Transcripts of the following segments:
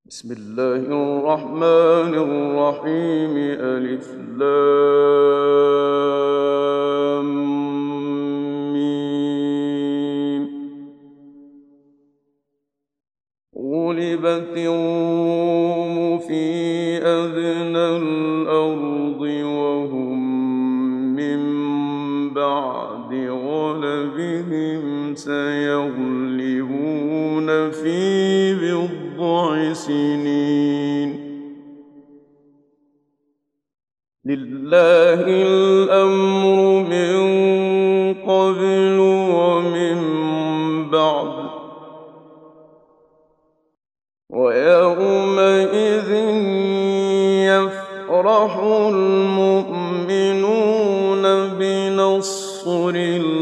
بسم الله الرحمن الرحيم. ألف لام ميم. غلبت الروم في أدنى الأرض وهم من بعد غلبهم سيغلبون في بضع سنين. لله الأمر من قبل ومن بعد ويومئذ يفرح المؤمنون بنصر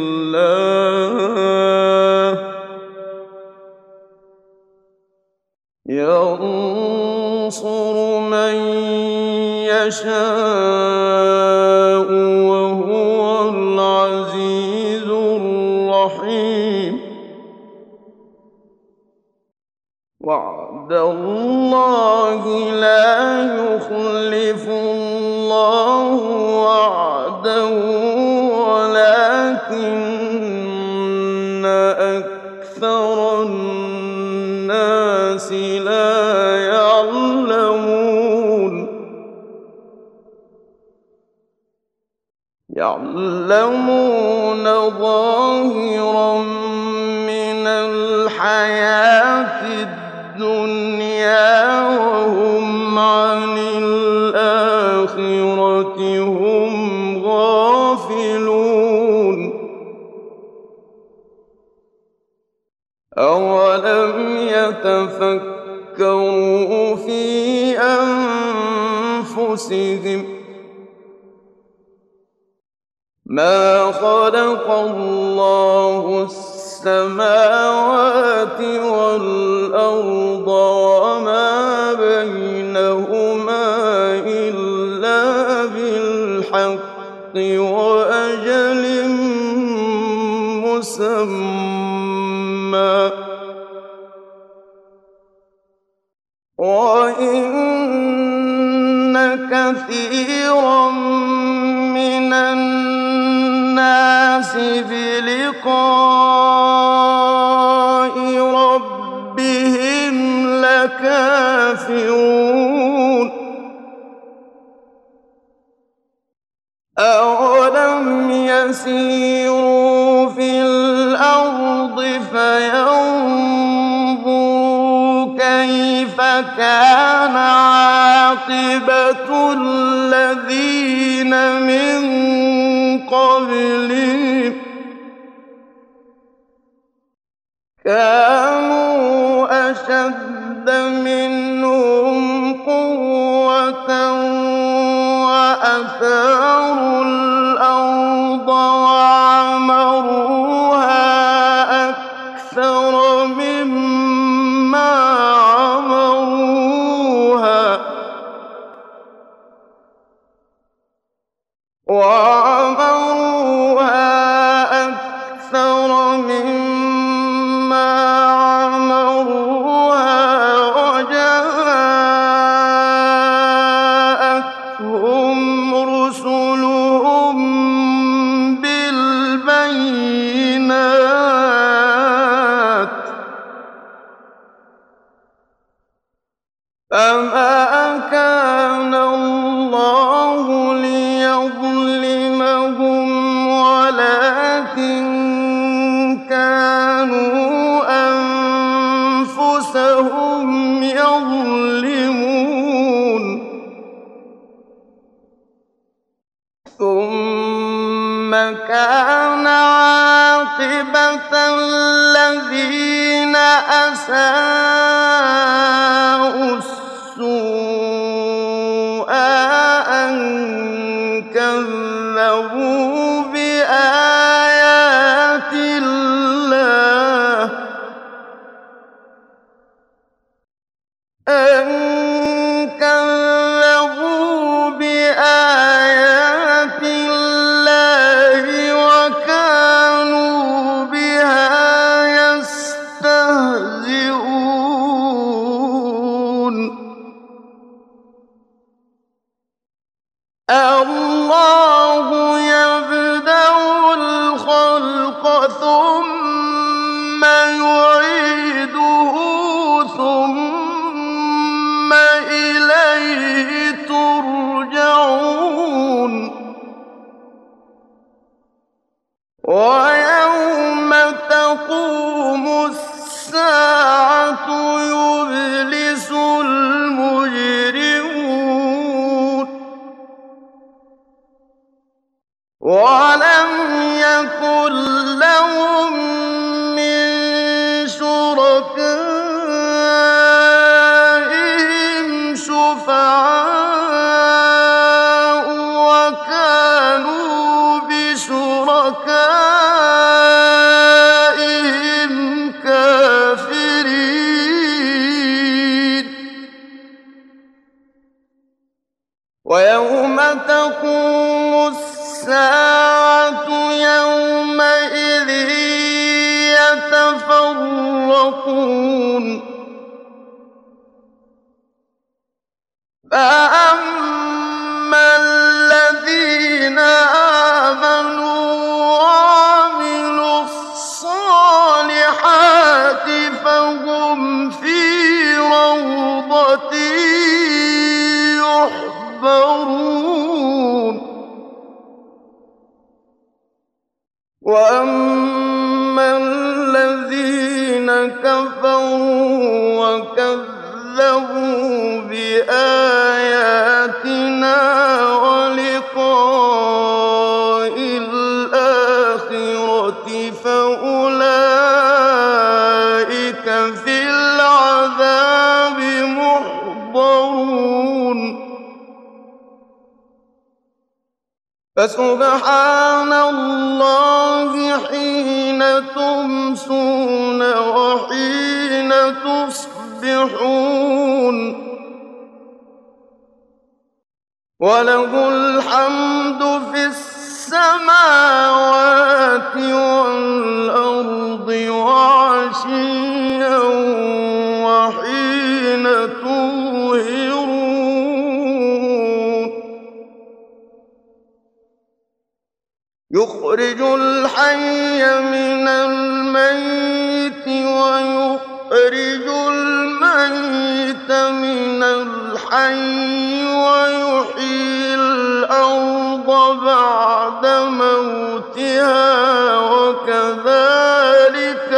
الله ينصر من يشاء وهو العزيز الرحيم. وعد الله لا يخلف الله وعده ولكن أكثر الناس لا يعلمون ظاهرا من الحياة الدنيا وهم عن الآخرة هم غافلون. أولم يتفكروا في أنفسهم ما خلق الله السماوات والأرض وما بينهما إلا بالحق وأجل مسمى وإن كثيرا من الناس بلقاء ربهم لكافرون. أولم يسيروا في الأرض فينظروا كيف كان عاقبة الذين من قبلهم كانوا أشد منهم قوة وأثاروا الأرض وعمروها أكثر مما عمروها وجاءتهم رسلهم بالبينات فما كان الله ليظلمهم ولكن كانوا أنفسهم يظلمون. ثم كان عاقبة الذين أساءوا السوء أن كذبوا بآيات الله وكانوا بها يستهزئون. ولم يكن لهم من شركائهم شفعاء وكانوا بشركائهم كافرين ويوم تقوم الساعة يومئذ يتفرقون فأما الذين آمنوا وعملوا الصالحات فهم في روضة يحبرون وأما الذين كفروا وكذبوا بآياتنا ولقاء الآخرة فأولئك في العذاب محضرون فسبحان الله حين تمسون وحين تصبحون وله الحمد في السماوات والأرض وعشيا وحين تظهرون يخرج الحي من الميت ويخرج الميت من الحي ويحيي الأرض بعد موتها وكذلك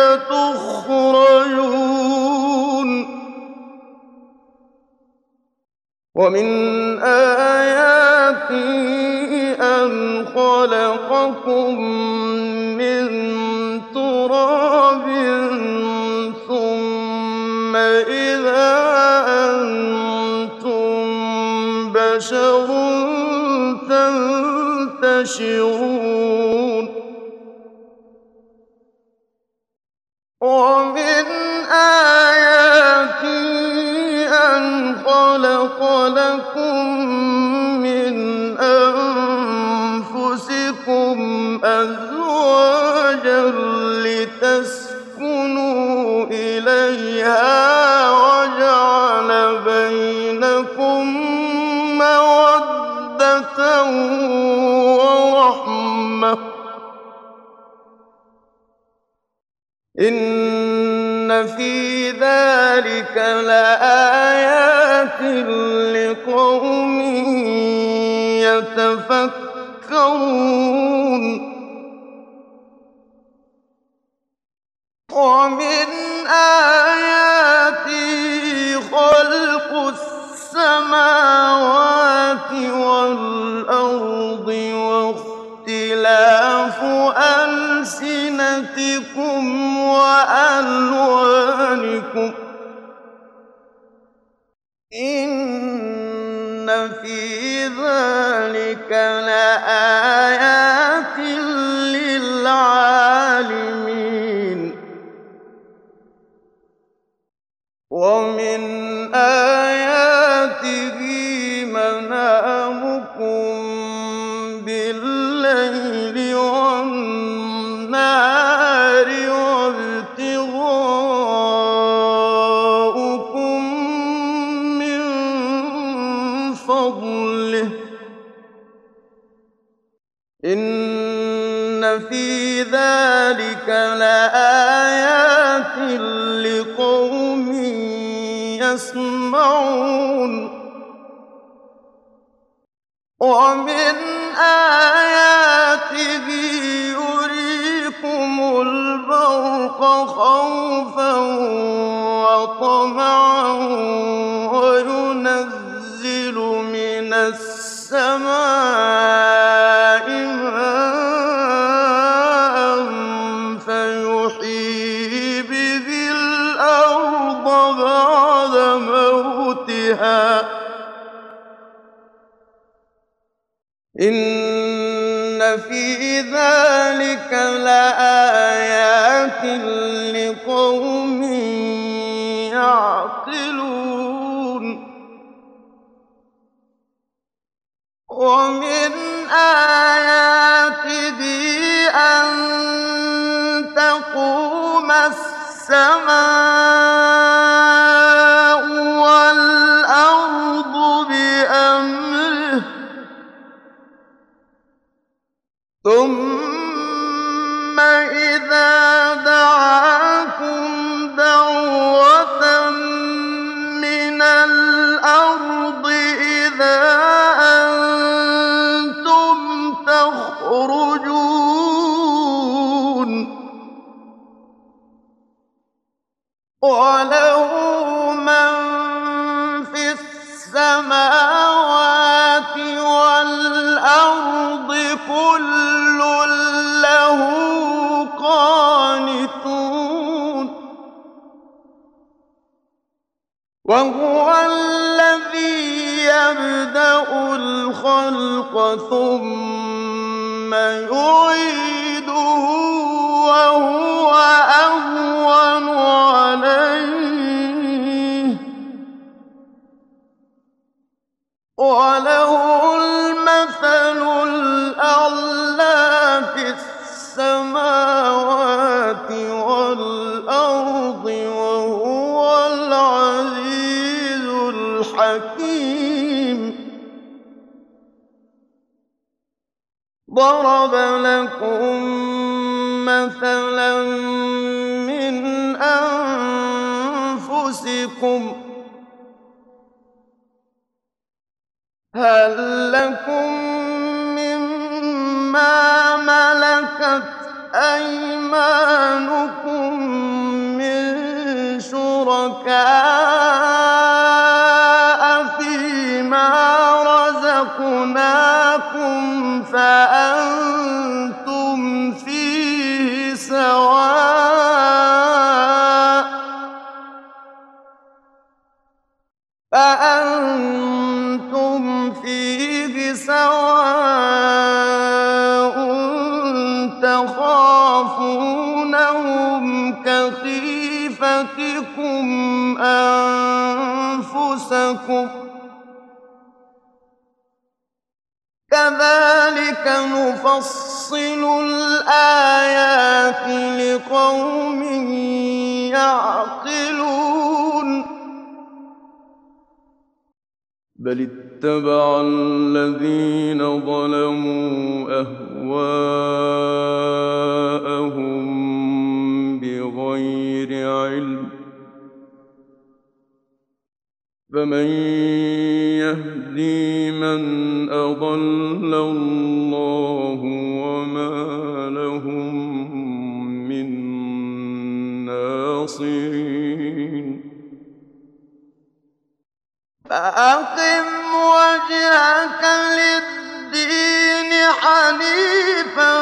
تخرجون ومن آياته أن خلقكم من تراب ثم إذا أنتم بشر تنتشرون ومن آياته أن خلق لكم من أنفسكم أزواجا لتسكنوا إليها وجعل بينكم مودة ورحمة إن في ذلك لآيات لقوم يتفكرون ومن آياته خلق السماوات والأرض واختلاف ألسنتكم وألوانكم إن في ذلك لآيات للعالمين ومن آياته منامكم بالليل والنهار وابتغاؤكم من فضله إن في ذلك لآيات لقوم يسمعون ومن آياته يريكم البرق خوفا وطمعا وينزل من السماء ماء أختها إن في ذلك لآيات لقوم يعقلون ومن آياته أن تقوم السماء والأرض بأمره ثم إذا دعاكم دعوة من الأرض إذا أنتم تخرجون وله من في السماوات والأرض كل له قانتون وهو الذي يبدأ الخلق ثم يعيده وهو أهون عليه وله المثل الأعلى في السماوات والأرض وهو العزيز الحكيم ضرب لكم مثلا من أنفسكم هل لكم مما ملكت أيمانكم من شركاء فيما رزقناكم فأنتم فيه سواء تخافونهم كخيفتكم أنفسكم كذلك نفصل الآيات لقوم يعقلون بل اتبع الذين ظلموا أهواءهم بغير علم فمن يهدي من أضل الله وما لهم من ناصرين فأقم وجهك للدين حنيفا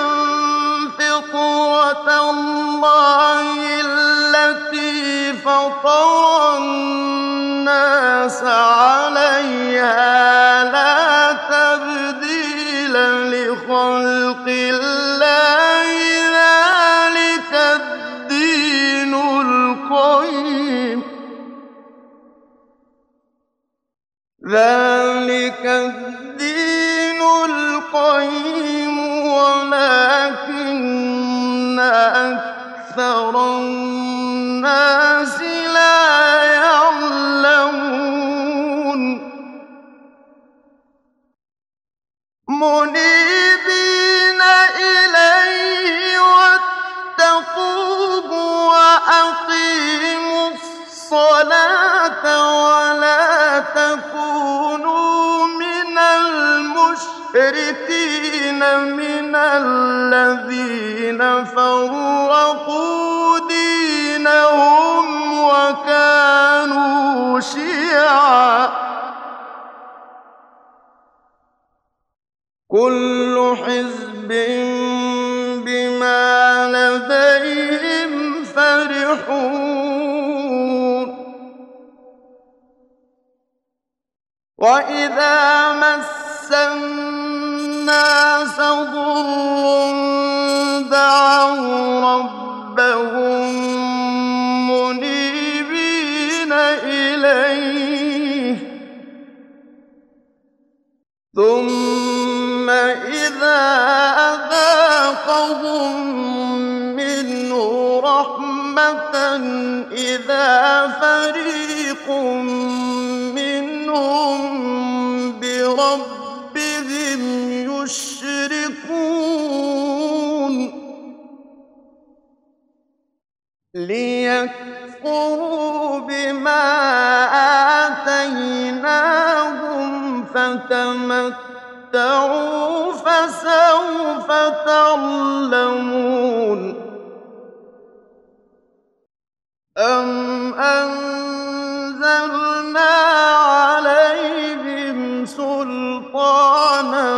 فطرة الله التي فطر الناس عليها لا تبديل لخلق الله ذلك الدين القيم ذلك الدين القيم ولكن أكثر الناس لا يعلمون منيبين إليه واتقوه وأقيموا الصلاة ولا تكونوا من المشركين من الذين فرقوا دينهم وكانوا شيعا كل حزب بما لديهم فرحون وَإِذَا مَسَّ النَّاسَ ضُرٌّ دَعَوْا رَبَّهُم مُّنِيبِينَ إِلَيْهِ ثُمَّ إِذَا أَذَاقَهُم مِّنْهُ رَحْمَةً إِذَا فَرِيقٌ مِّنْهُم بِرَبِّهِمْ يُشْرِكُونَ لِيَكْفُرُوا بِمَا آتَيْنَاهُمْ فَتَمَتَّعُوا فَسَوْفَ تَعْلَمُونَ أَمْ أَنزَلْنَا عَلَيْهِمْ سُلْطَانًا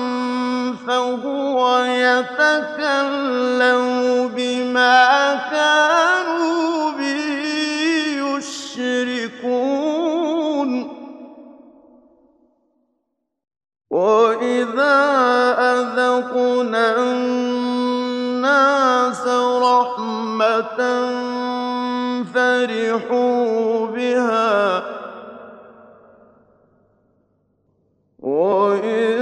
فَهُوَ يَتَكَلَّمُ بِمَا كَانُوا بِهِ يُشْرِكُونَ وَإِذَا أَذَقْنَا النَّاسَ رَحْمَةً فَرِحُوا بِهَا وَإِن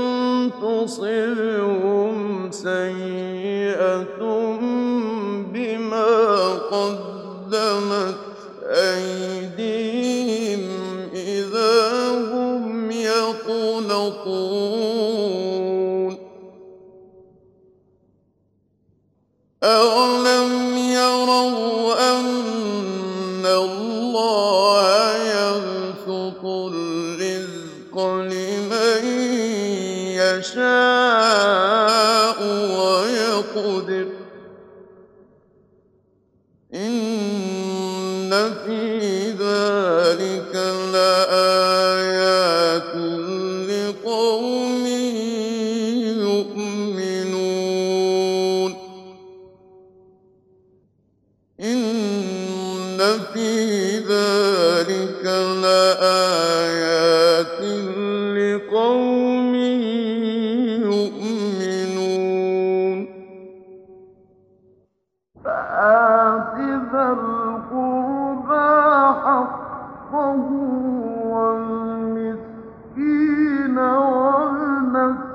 تُصِبْهُمْ سَيِّئَةٌ بِمَا قَدَّمَتْ أَيْدِيهِمْ إِذَا هُمْ يَقْنَطُونَ أَوَلَمْ يَرَوْا أَنَّ اللَّهَ يَبْسُطُ الرِّزْقَ لِمَن يَشَاءُ وَيَقْدِرُ إِنَّ فِي ذَلِكَ لَآيَاتٍ لِقَوْمٍ يُؤْمِنُونَ إِنَّ فِي ذَلِكَ لَآيَاتٍ لِقَوْمٍ يُؤْمِنُونَ فَآتِ ذَا الْقُرْبَىٰ حَقَّهُ وَالْمِسْكِينَ وَابْنَ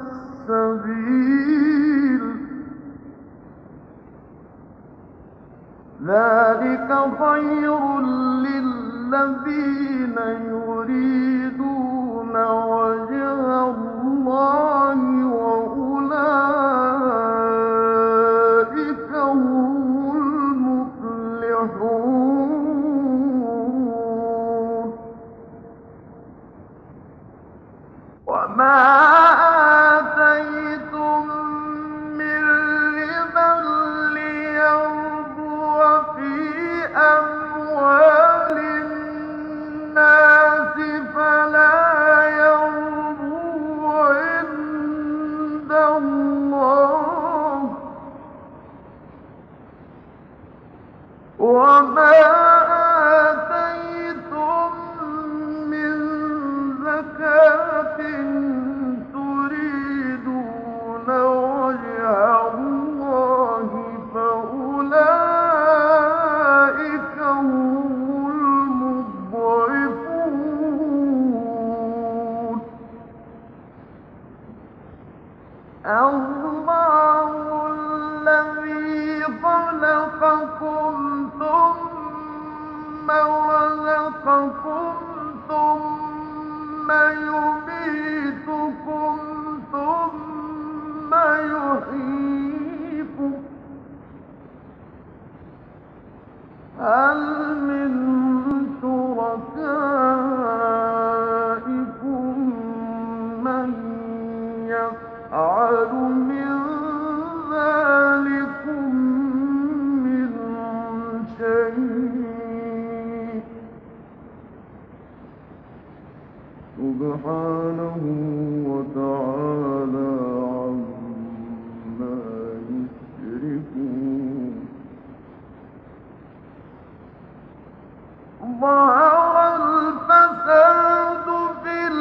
السَّبِيلِ ذَٰلِكَ خَيْرٌ لِّلَّذِينَ يُرِيدُونَ وَجْهَ اللَّهِ وَأُولَٰئِكَ هُمُ الْمُفْلِحُونَ وَمَا آتَيْتُم مِّن رِّبًا لِّيَرْبُوَ فِي أَمْوَالِ النَّاسِ فَلَا يَرْبُو عِندَ اللَّهِ ۖ وَمَا آتَيْتُم مِّن زَكَاةٍ تُرِيدُونَ وَجْهَ اللَّهِ فَأُولَٰئِكَ هُمُ الْمُضْعِفُونَ اللَّهُ الَّذِي خَلَقَكُمْ ثُمَّ رَزَقَكُمْ ثُمَّ يُمِيتُكُمْ ثُمَّ يُحْيِيكُمْ ۖ هَلْ مِن شُرَكَائِكُم مَّن يَفْعَلُ مِن ذَٰلِكُم مِّن شَيْءٍ ۚ سُبْحَانَهُ وَتَعَالَىٰ عَمَّا يُشْرِكُونَ ظَهَرَ الْفَسَادُ فِي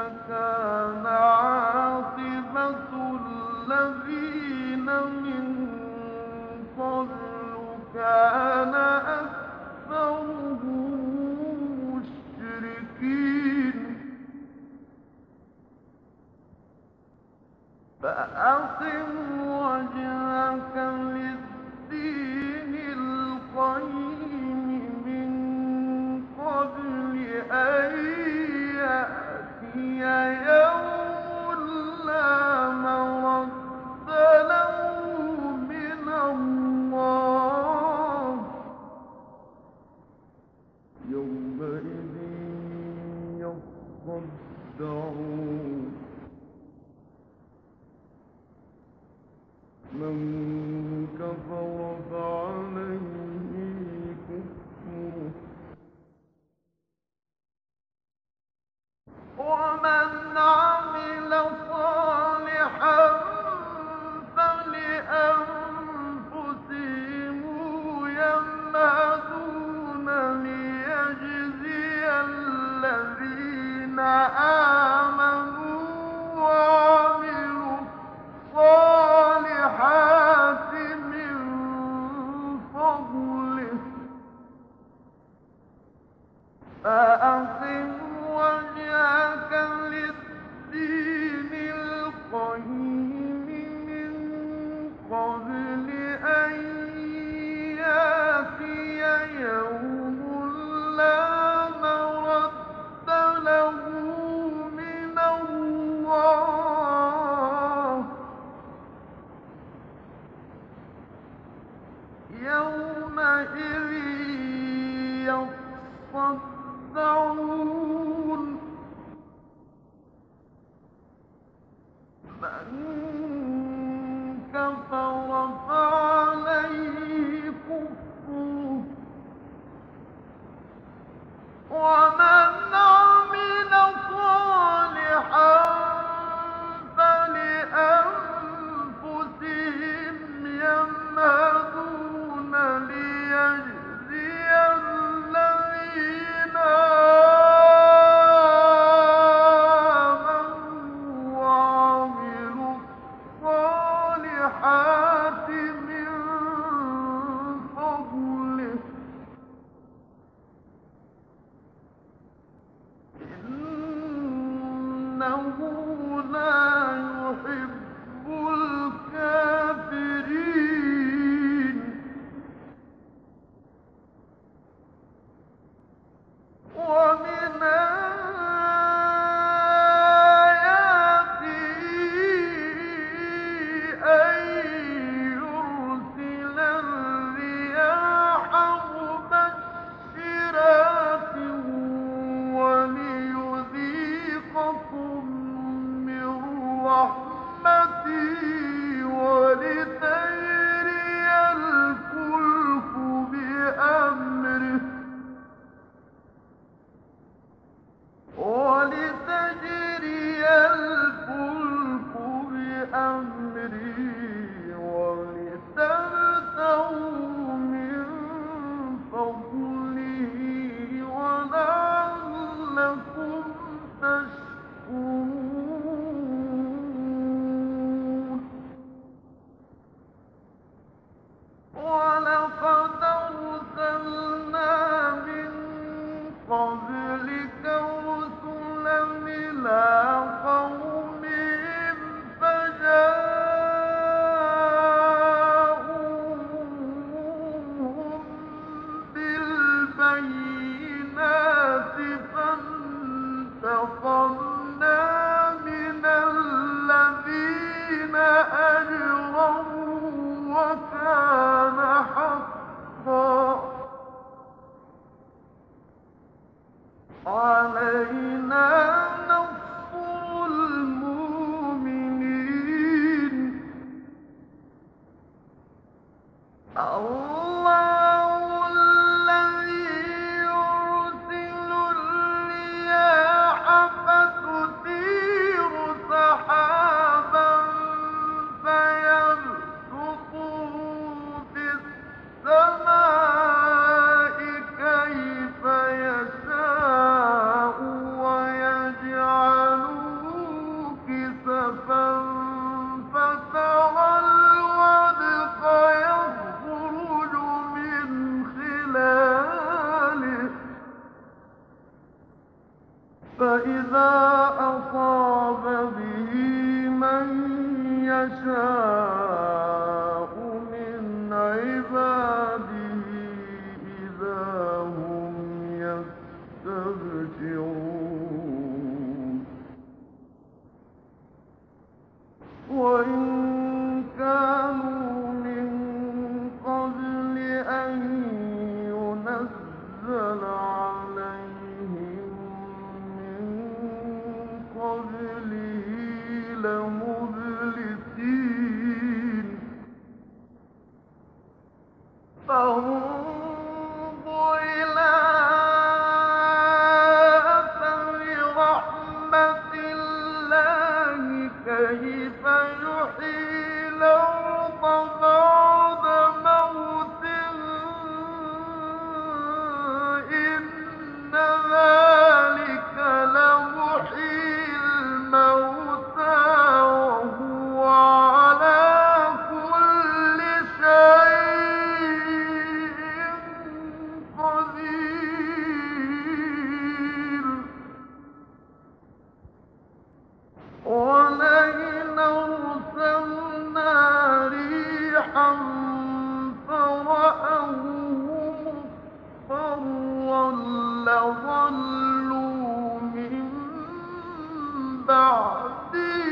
كان عاقبة الذين من قبل كان أكثرهم مشركين فأقم وجهك للدين القيم من قبل أن يأتي يوم لا مرد له من الله يومئذ يصدعون من كفر فعليه كفره ومن عمل صالحا فلأنفسهم يمهدون ليجزي الذين آمنوا وعملوا الصالحات من فضله فأقم وجهك للدين القيم من قبل أن يأتي يوم لا مرد له من الله يومئذ يصدعون من كفر فعليه كفره ومن عمل صالحا فلأنفسهم يمهدون ليجزي الذين آمنوا وعملوا الصالحات من فضله إنه لا يحب الكافرين ومن آياته أن يرسل الرياح مبشرات وليذيقكم من رحمته ولتجري الفلك بأمره ولتبتغوا من فضله ولعلكم تشكرون ولقد أرسلنا من قبلك رسلا إلى قومهم فجاءوهم بالبينات فانتقمنا من الذين أجرموا وكان حقا علينا نصر المؤمنين الله الذي يرسل الرياح فتثير سحابا فيبسطه في السماء كيف يشاء ويجعله فإذا أصاب به من يشاء من عباده إذا هم يستبشرون وإن كانوا من قبل أن ينزل عليهم من قبله لمبلسين فانظر إلى أثر رحمة الله كيف يحيي الأرض بعد موتها إن ذلك لمحيي الموتى وهو على كل شيء قدير ولئن أرسلنا ريحا فرأوه مصفرا لظلوا من بعده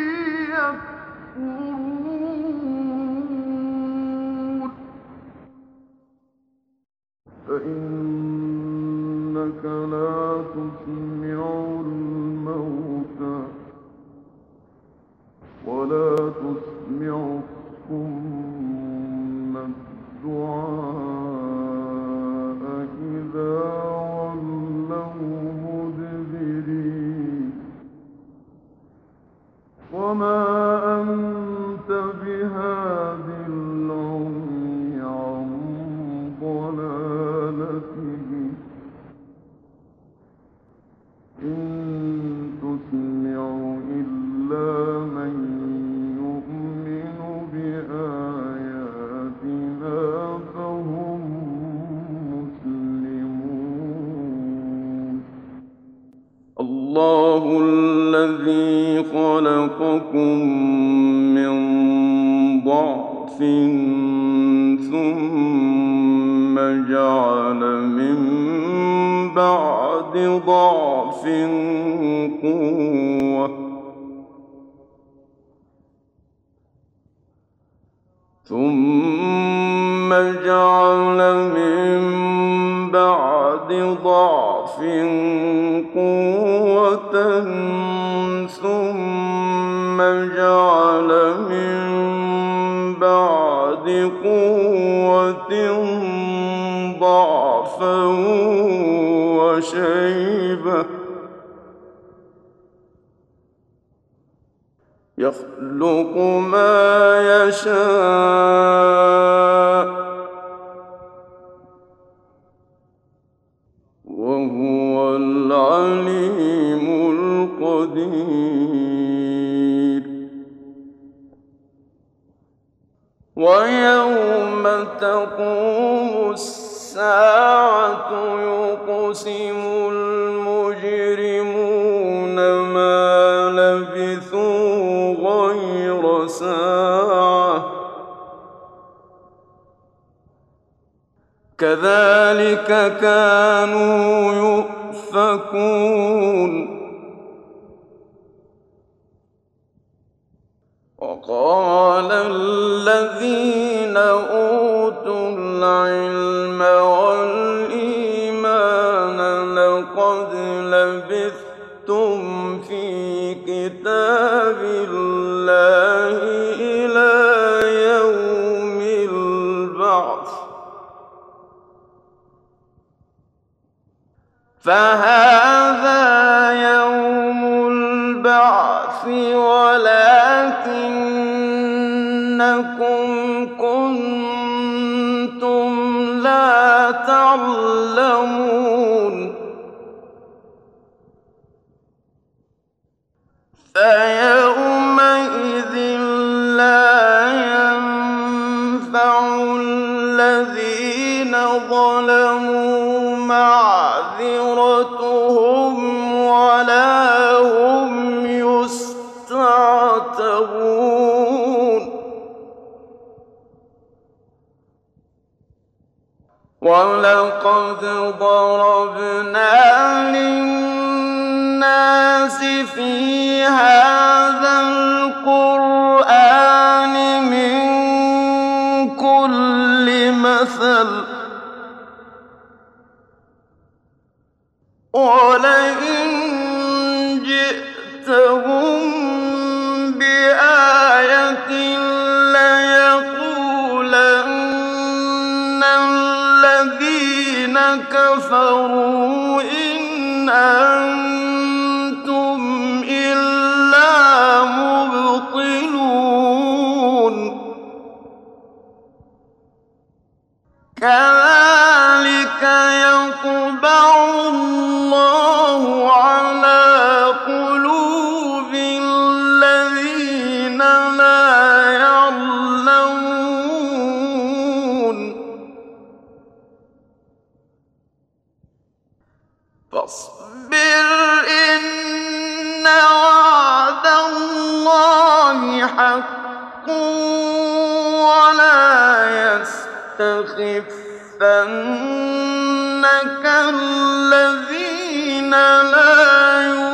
يكفرون فإنك لا تسمع الموتى ولا تسمع الصم الدعاء إذا ولوا مدبرين وما أنت بهاد العمي عن ضلالته إن تسمع إلا من يؤمن بآياتنا فهم مسلمون الله الذي خلقكم من ضعف ثم جعل من بعد ضعف قوة ثم جعل من بعد ضعف قوة ثم جعل من بعد قوة ضعفا وشيبة يخلق ما يشاء وهو العليم القدير ويوم تقوم الساعة يقسم المجرمون ما لبثوا غير ساعة كذلك كانوا يؤفكون وقال الذين أوتوا العلم والإيمان لقد لبثتم في كتاب الله إلى يوم البعث فهذا يوم البعث ولكنكم كنتم لا تعلمون فيومئذ لا ينفع الذين ظلموا معذرتهم ولا وَلَقَدْ ضَرَبْنَا لِلنَّاسِ فِي هَٰذَا الْقُرْآنِ مِن كُلِّ مَثَلٍ ۚ وَلَئِن جِئْتَهُم بِآيَةٍ لَّيَقُولَنَّ الَّذِينَ كَفَرُوا إِنْ أَنتُمْ إِلَّا مُبْطِلُونَ كَذَٰلِكَ يَطْبَعُ اللَّهُ عَلَىٰ قُلُوبِ الَّذِينَ لَا يَعْلَمُونَ فَاصْبِرْ إِنَّ وَعْدَ اللَّهِ حَقٌّ وَلَا يَسْتَخِفَّنَّكَ الَّذِينَ لَا يُؤْمِنُونَ